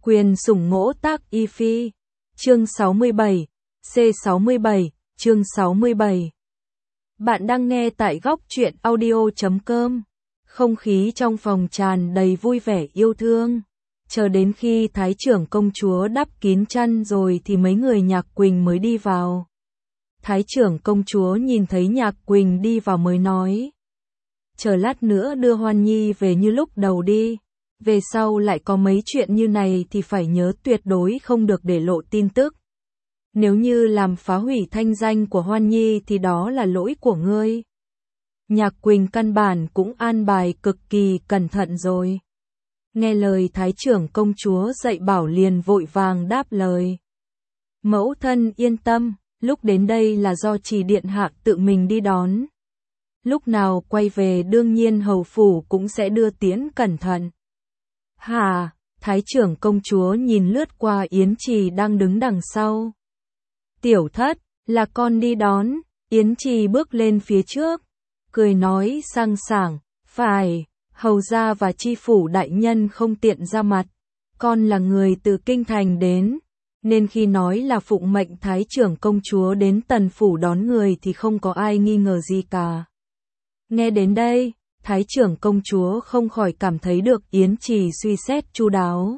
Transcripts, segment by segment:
Quyền sủng ngỗ tác y phi. Chương 67, C67, chương 67. Bạn đang nghe tại góc truyện audio.com. Không khí trong phòng tràn đầy vui vẻ yêu thương. Chờ đến khi Thái trưởng công chúa đắp kín chăn rồi thì mấy người Nhạc Quỳnh mới đi vào. Thái trưởng công chúa nhìn thấy Nhạc Quỳnh đi vào mới nói: chờ lát nữa đưa Hoan Nhi về như lúc đầu đi. Về sau lại có mấy chuyện như này thì phải nhớ tuyệt đối không được để lộ tin tức. Nếu như làm phá hủy thanh danh của Hoan Nhi thì đó là lỗi của ngươi. Nhạc Quỳnh căn bản cũng an bài cực kỳ cẩn thận rồi. Nghe lời Thái trưởng công chúa dạy bảo liền vội vàng đáp lời: mẫu thân yên tâm, lúc đến đây là do Trì điện hạ tự mình đi đón. Lúc nào quay về đương nhiên hầu phủ cũng sẽ đưa tiễn cẩn thận. Hả? Thái trưởng công chúa nhìn lướt qua Yến Trì đang đứng đằng sau. Tiểu thất, là con đi đón. Yến Trì bước lên phía trước, cười nói sang sảng: phải, hầu gia và chi phủ đại nhân không tiện ra mặt. Con là người từ kinh thành đến, nên khi nói là phụng mệnh Thái trưởng công chúa đến tần phủ đón người thì không có ai nghi ngờ gì cả. Nghe đến đây, Thái trưởng công chúa không khỏi cảm thấy được Yến Trì suy xét chu đáo.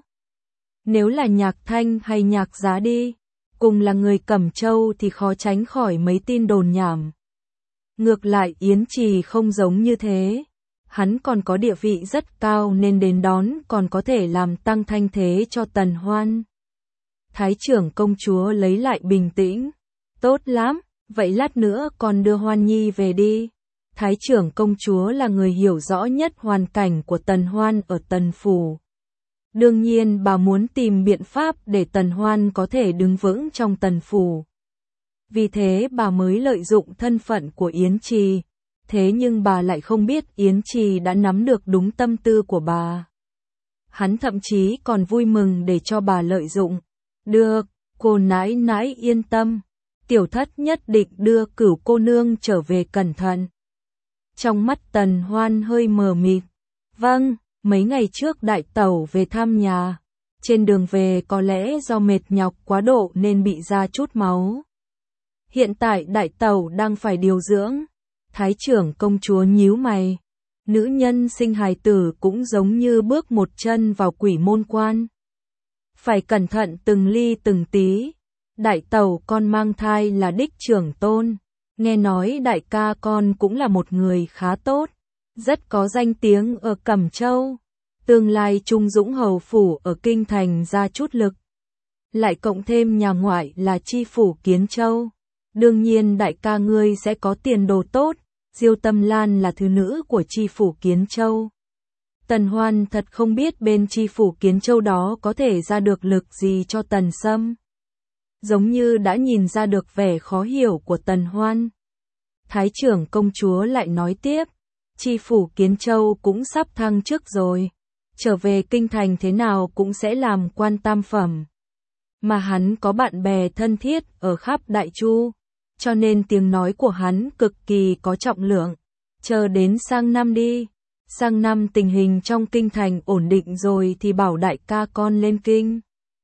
Nếu là Nhạc Thanh hay Nhạc Giá đi, cùng là người Cẩm Châu thì khó tránh khỏi mấy tin đồn nhảm. Ngược lại Yến Trì không giống như thế. Hắn còn có địa vị rất cao nên đến đón còn có thể làm tăng thanh thế cho Tần Hoan. Thái trưởng công chúa lấy lại bình tĩnh. Tốt lắm, vậy lát nữa con đưa Hoan Nhi về đi. Thái trưởng công chúa là người hiểu rõ nhất hoàn cảnh của Tần Hoan ở Tần phủ. Đương nhiên bà muốn tìm biện pháp để Tần Hoan có thể đứng vững trong Tần phủ. Vì thế bà mới lợi dụng thân phận của Yến Trì. Thế nhưng bà lại không biết Yến Trì đã nắm được đúng tâm tư của bà. Hắn thậm chí còn vui mừng để cho bà lợi dụng. Được, cô nãi nãi yên tâm. Tiểu thất nhất định đưa Cửu cô nương trở về cẩn thận. Trong mắt Tần Hoan hơi mờ mịt. Vâng, mấy ngày trước đại tẩu về thăm nhà. Trên đường về có lẽ do mệt nhọc quá độ nên bị ra chút máu. Hiện tại đại tẩu đang phải điều dưỡng. Thái trưởng công chúa nhíu mày. Nữ nhân sinh hài tử cũng giống như bước một chân vào quỷ môn quan. Phải cẩn thận từng ly từng tí. Đại tẩu con mang thai là đích trưởng tôn. Nghe nói đại ca con cũng là một người khá tốt, rất có danh tiếng ở Cẩm Châu. Tương lai Trung Dũng hầu phủ ở kinh thành ra chút lực. Lại cộng thêm nhà ngoại là chi phủ Kiến Châu. Đương nhiên đại ca ngươi sẽ có tiền đồ tốt. Diêu Tâm Lan là thứ nữ của chi phủ Kiến Châu. Tần Hoan thật không biết bên chi phủ Kiến Châu đó có thể ra được lực gì cho Tần Sâm. Giống như đã nhìn ra được vẻ khó hiểu của Tần Hoan. Thái trưởng công chúa lại nói tiếp, chi phủ Kiến Châu cũng sắp thăng chức rồi, trở về kinh thành thế nào cũng sẽ làm quan tam phẩm. Mà hắn có bạn bè thân thiết ở khắp Đại Chu, cho nên tiếng nói của hắn cực kỳ có trọng lượng. Chờ đến sang năm đi, sang năm tình hình trong kinh thành ổn định rồi thì bảo đại ca con lên kinh.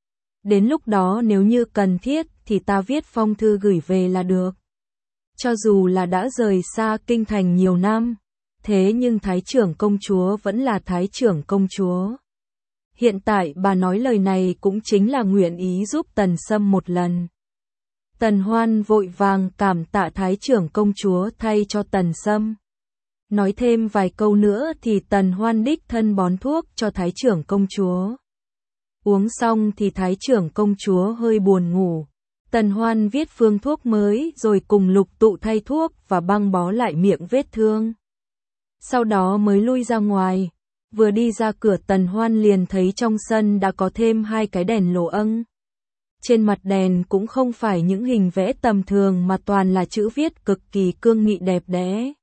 Đến lúc đó nếu như cần thiết thì ta viết phong thư gửi về là được. Cho dù là đã rời xa kinh thành nhiều năm, thế nhưng Thái trưởng công chúa vẫn là Thái trưởng công chúa. Hiện tại bà nói lời này cũng chính là nguyện ý giúp Tần Sâm một lần. Tần Hoan vội vàng cảm tạ Thái trưởng công chúa thay cho Tần Sâm. Nói thêm vài câu nữa thì Tần Hoan đích thân bón thuốc cho Thái trưởng công chúa. Uống xong thì Thái trưởng công chúa hơi buồn ngủ. Tần Hoan viết phương thuốc mới rồi cùng Lục Tụ thay thuốc và băng bó lại miệng vết thương. Sau đó mới lui ra ngoài. Vừa đi ra cửa Tần Hoan liền thấy trong sân đã có thêm 2 cái đèn lồ âng. Trên mặt đèn cũng không phải những hình vẽ tầm thường mà toàn là chữ viết cực kỳ cương nghị đẹp đẽ.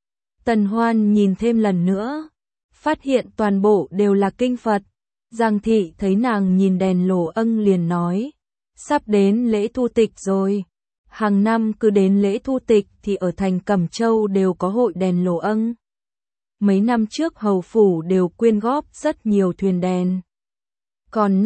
Tần Hoan nhìn thêm lần nữa, phát hiện toàn bộ đều là kinh Phật. Giang thị thấy nàng nhìn đèn lồ âng liền nói, sắp đến lễ thu tịch rồi. Hàng năm cứ đến lễ thu tịch thì ở thành Cẩm Châu đều có hội đèn lồ âng. Mấy năm trước hầu phủ đều quyên góp rất nhiều thuyền đèn. Còn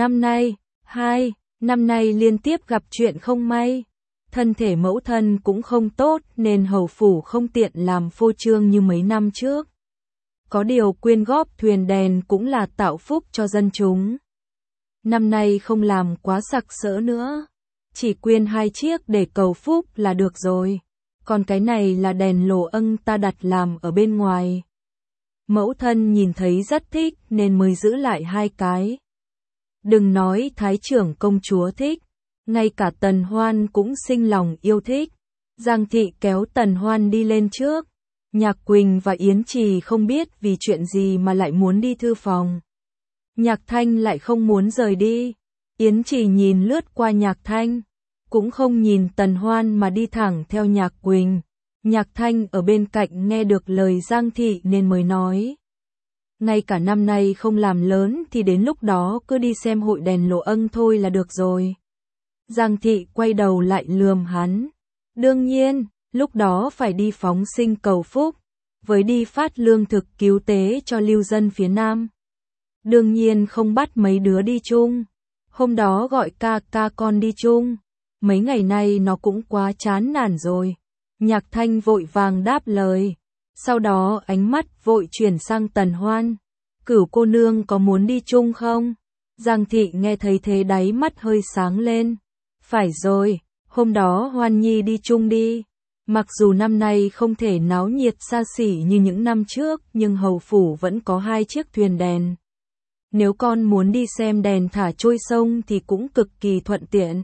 năm nay liên tiếp gặp chuyện không may. Thân thể mẫu thân cũng không tốt nên hầu phủ không tiện làm phô trương như mấy năm trước. Có điều quyên góp thuyền đèn cũng là tạo phúc cho dân chúng. Năm nay không làm quá sặc sỡ nữa. Chỉ quyên 2 chiếc để cầu phúc là được rồi. Còn cái này là đèn lồ ân ta đặt làm ở bên ngoài. Mẫu thân nhìn thấy rất thích nên mới giữ lại 2 cái. Đừng nói thái trưởng công chúa thích, ngay cả Tần Hoan cũng sinh lòng yêu thích. Giang thị kéo Tần Hoan đi lên trước. Nhạc Quỳnh và Yến Trì không biết vì chuyện gì mà lại muốn đi thư phòng. Nhạc Thanh lại không muốn rời đi. Yến Trì nhìn lướt qua Nhạc Thanh, cũng không nhìn Tần Hoan mà đi thẳng theo Nhạc Quỳnh. Nhạc Thanh ở bên cạnh nghe được lời Giang thị nên mới nói. Ngay cả năm nay không làm lớn thì đến lúc đó cứ đi xem hội đèn lộ ân thôi là được rồi. Giang thị quay đầu lại lườm hắn. Đương nhiên, lúc đó phải đi phóng sinh cầu phúc, với đi phát lương thực cứu tế cho lưu dân phía Nam. Đương nhiên không bắt mấy đứa đi chung. Hôm đó gọi ca con đi chung. Mấy ngày nay nó cũng quá chán nản rồi. Nhạc Thanh vội vàng đáp lời. Sau đó ánh mắt vội chuyển sang Tần Hoan. Cửu cô nương có muốn đi chung không? Giang thị nghe thấy thế đáy mắt hơi sáng lên. Phải rồi, hôm đó Hoan Nhi đi chung đi. Mặc dù năm nay không thể náo nhiệt xa xỉ như những năm trước, nhưng hầu phủ vẫn có 2 chiếc thuyền đèn. Nếu con muốn đi xem đèn thả trôi sông thì cũng cực kỳ thuận tiện.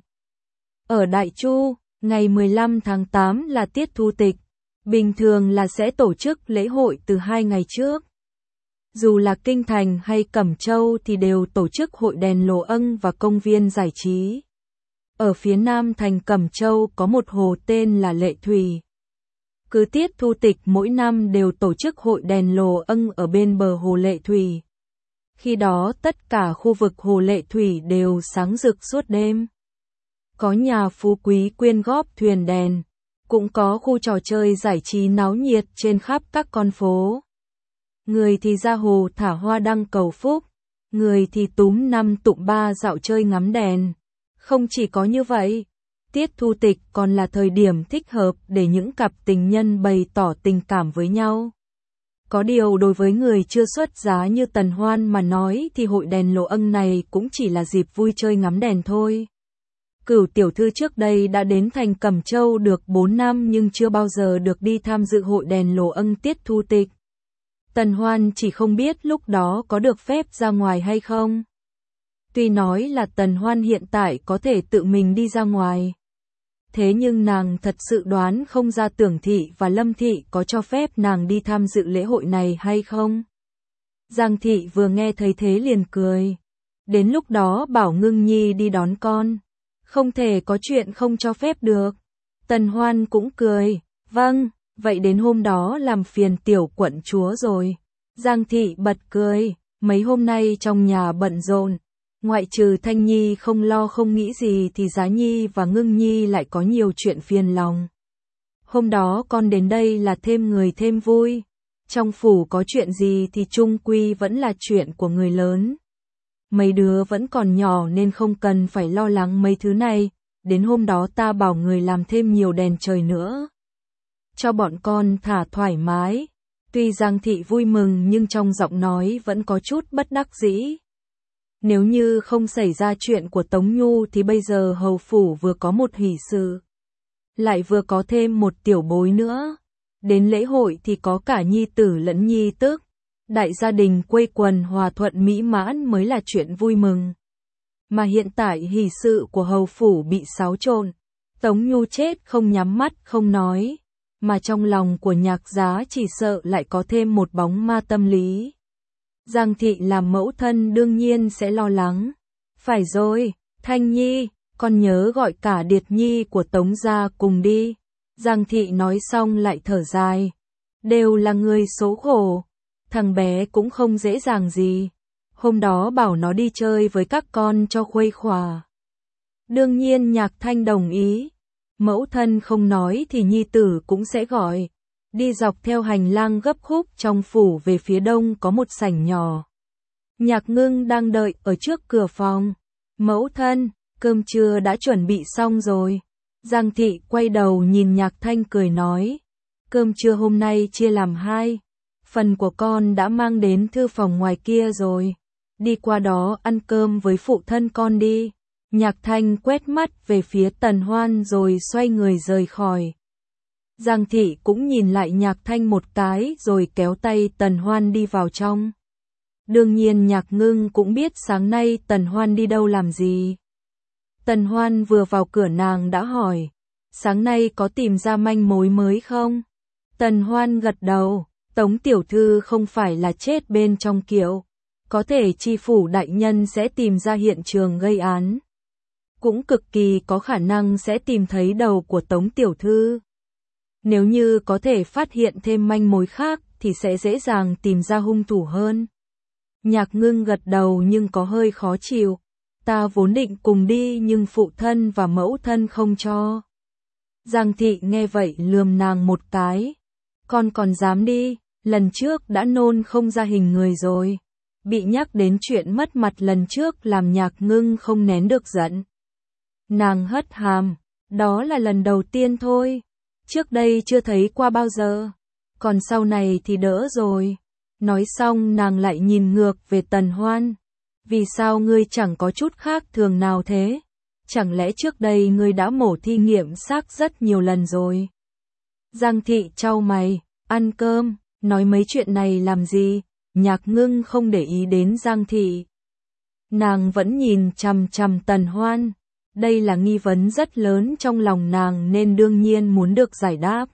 Ở Đại Chu, ngày 15 tháng 8 là tiết thu tịch. Bình thường là sẽ tổ chức lễ hội từ 2 ngày trước. Dù là Kinh Thành hay Cẩm Châu thì đều tổ chức hội đèn lồ ân và công viên giải trí. Ở phía nam thành Cẩm Châu có một hồ tên là Lệ Thủy. Cứ tiết thu tịch mỗi năm đều tổ chức hội đèn lồ ân ở bên bờ hồ Lệ Thủy. Khi đó tất cả khu vực hồ Lệ Thủy đều sáng rực suốt đêm. Có nhà phú quý quyên góp thuyền đèn, cũng có khu trò chơi giải trí náo nhiệt trên khắp các con phố. Người thì ra hồ thả hoa đăng cầu phúc, người thì túm 5 tụm 3 dạo chơi ngắm đèn. Không chỉ có như vậy, tiết thu tịch còn là thời điểm thích hợp để những cặp tình nhân bày tỏ tình cảm với nhau. Có điều đối với người chưa xuất giá như Tần Hoan mà nói thì hội đèn lộ ân này cũng chỉ là dịp vui chơi ngắm đèn thôi. Cửu tiểu thư trước đây đã đến thành Cẩm Châu được 4 năm nhưng chưa bao giờ được đi tham dự hội đèn lộ ân tiết thu tịch. Tần Hoan chỉ không biết lúc đó có được phép ra ngoài hay không. Tuy nói là Tần Hoan hiện tại có thể tự mình đi ra ngoài. Thế nhưng nàng thật sự đoán không ra Tưởng thị và Lâm thị có cho phép nàng đi tham dự lễ hội này hay không. Giang thị vừa nghe thấy thế liền cười. Đến lúc đó bảo Ngưng Nhi đi đón con. Không thể có chuyện không cho phép được. Tần Hoan cũng cười. Vâng, vậy đến hôm đó làm phiền tiểu quận chúa rồi. Giang thị bật cười. Mấy hôm nay trong nhà bận rộn. Ngoại trừ Thanh Nhi không lo không nghĩ gì thì Giá Nhi và Ngưng Nhi lại có nhiều chuyện phiền lòng. Hôm đó con đến đây là thêm người thêm vui. Trong phủ có chuyện gì thì chung quy vẫn là chuyện của người lớn. Mấy đứa vẫn còn nhỏ nên không cần phải lo lắng mấy thứ này. Đến hôm đó ta bảo người làm thêm nhiều đèn trời nữa. Cho bọn con thả thoải mái. Tuy Giang thị vui mừng nhưng trong giọng nói vẫn có chút bất đắc dĩ. Nếu như không xảy ra chuyện của Tống Nhu thì bây giờ hầu phủ vừa có một hỷ sự. Lại vừa có thêm một tiểu bối nữa. Đến lễ hội thì có cả nhi tử lẫn nhi tức. Đại gia đình quây quần hòa thuận mỹ mãn mới là chuyện vui mừng. Mà hiện tại hỷ sự của hầu phủ bị xáo trộn. Tống Nhu chết không nhắm mắt không nói. Mà trong lòng của Nhạc Giá chỉ sợ lại có thêm một bóng ma tâm lý. Giang thị làm mẫu thân đương nhiên sẽ lo lắng. Phải rồi, Thanh Nhi, con nhớ gọi cả Điệt Nhi của Tống gia cùng đi. Giang thị nói xong lại thở dài. Đều là người số khổ. Thằng bé cũng không dễ dàng gì. Hôm đó bảo nó đi chơi với các con cho khuây khỏa. Đương nhiên Nhạc Thanh đồng ý. Mẫu thân không nói thì nhi tử cũng sẽ gọi. Đi dọc theo hành lang gấp khúc trong phủ về phía đông có một sảnh nhỏ. Nhạc Ngưng đang đợi ở trước cửa phòng. Mẫu thân, cơm trưa đã chuẩn bị xong rồi. Giang Thị quay đầu nhìn Nhạc Thanh cười nói. Cơm trưa hôm nay chia làm 2. Phần của con đã mang đến thư phòng ngoài kia rồi. Đi qua đó ăn cơm với phụ thân con đi. Nhạc Thanh quét mắt về phía Tần Hoan rồi xoay người rời khỏi. Giang Thị cũng nhìn lại Nhạc Thanh một cái rồi kéo tay Tần Hoan đi vào trong. Đương nhiên Nhạc Ngưng cũng biết sáng nay Tần Hoan đi đâu làm gì. Tần Hoan vừa vào cửa nàng đã hỏi, sáng nay có tìm ra manh mối mới không? Tần Hoan gật đầu, Tống tiểu thư không phải là chết bên trong kiệu, có thể tri phủ đại nhân sẽ tìm ra hiện trường gây án. Cũng cực kỳ có khả năng sẽ tìm thấy đầu của Tống tiểu thư. Nếu như có thể phát hiện thêm manh mối khác thì sẽ dễ dàng tìm ra hung thủ hơn. Nhạc Ngưng gật đầu nhưng có hơi khó chịu. Ta vốn định cùng đi nhưng phụ thân và mẫu thân không cho. Giang Thị nghe vậy lườm nàng một cái. Con còn dám đi, lần trước đã nôn không ra hình người rồi. Bị nhắc đến chuyện mất mặt lần trước làm Nhạc Ngưng không nén được giận. Nàng hất hàm, đó là lần đầu tiên thôi. Trước đây chưa thấy qua bao giờ. Còn sau này thì đỡ rồi. Nói xong nàng lại nhìn ngược về Tần Hoan. Vì sao ngươi chẳng có chút khác thường nào thế? Chẳng lẽ trước đây ngươi đã mổ thi nghiệm xác rất nhiều lần rồi? Giang Thị chau mày, ăn cơm, nói mấy chuyện này làm gì? Nhạc Ngưng không để ý đến Giang Thị. Nàng vẫn nhìn chằm chằm Tần Hoan. Đây là nghi vấn rất lớn trong lòng nàng nên đương nhiên muốn được giải đáp.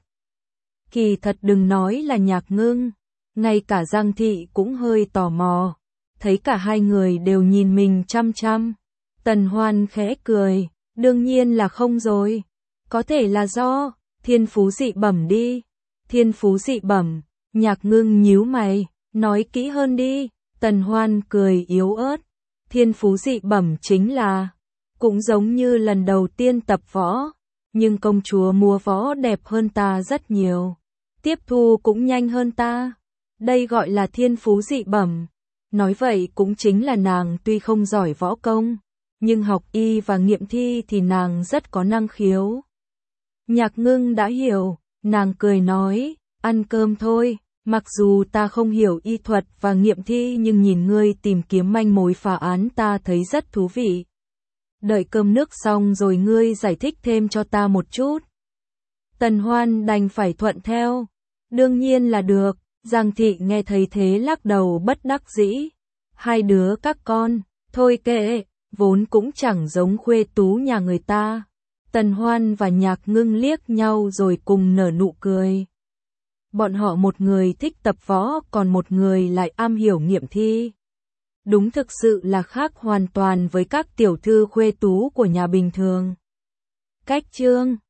Kỳ thật đừng nói là Nhạc Ngưng, ngay cả Giang Thị cũng hơi tò mò. Thấy cả hai người đều nhìn mình chăm chăm. Tần Hoan khẽ cười, đương nhiên là không rồi. Có thể là do thiên phú dị bẩm đi. Thiên phú dị bẩm, Nhạc Ngưng nhíu mày, nói kỹ hơn đi. Tần Hoan cười yếu ớt. Thiên phú dị bẩm chính là, cũng giống như lần đầu tiên tập võ, nhưng công chúa múa võ đẹp hơn ta rất nhiều. Tiếp thu cũng nhanh hơn ta. Đây gọi là thiên phú dị bẩm. Nói vậy cũng chính là nàng tuy không giỏi võ công, nhưng học y và nghiệm thi thì nàng rất có năng khiếu. Nhạc Ngưng đã hiểu, nàng cười nói, ăn cơm thôi, mặc dù ta không hiểu y thuật và nghiệm thi nhưng nhìn ngươi tìm kiếm manh mối phá án ta thấy rất thú vị. Đợi cơm nước xong rồi ngươi giải thích thêm cho ta một chút. Tần Hoan đành phải thuận theo, đương nhiên là được. Giang Thị nghe thấy thế lắc đầu bất đắc dĩ. Hai đứa các con, thôi kệ, vốn cũng chẳng giống khuê tú nhà người ta. Tần Hoan và Nhạc Ngưng liếc nhau rồi cùng nở nụ cười. Bọn họ một người thích tập võ còn một người lại am hiểu nghiệm thi. Đúng thực sự là khác hoàn toàn với các tiểu thư khuê tú của nhà bình thường. Cách chương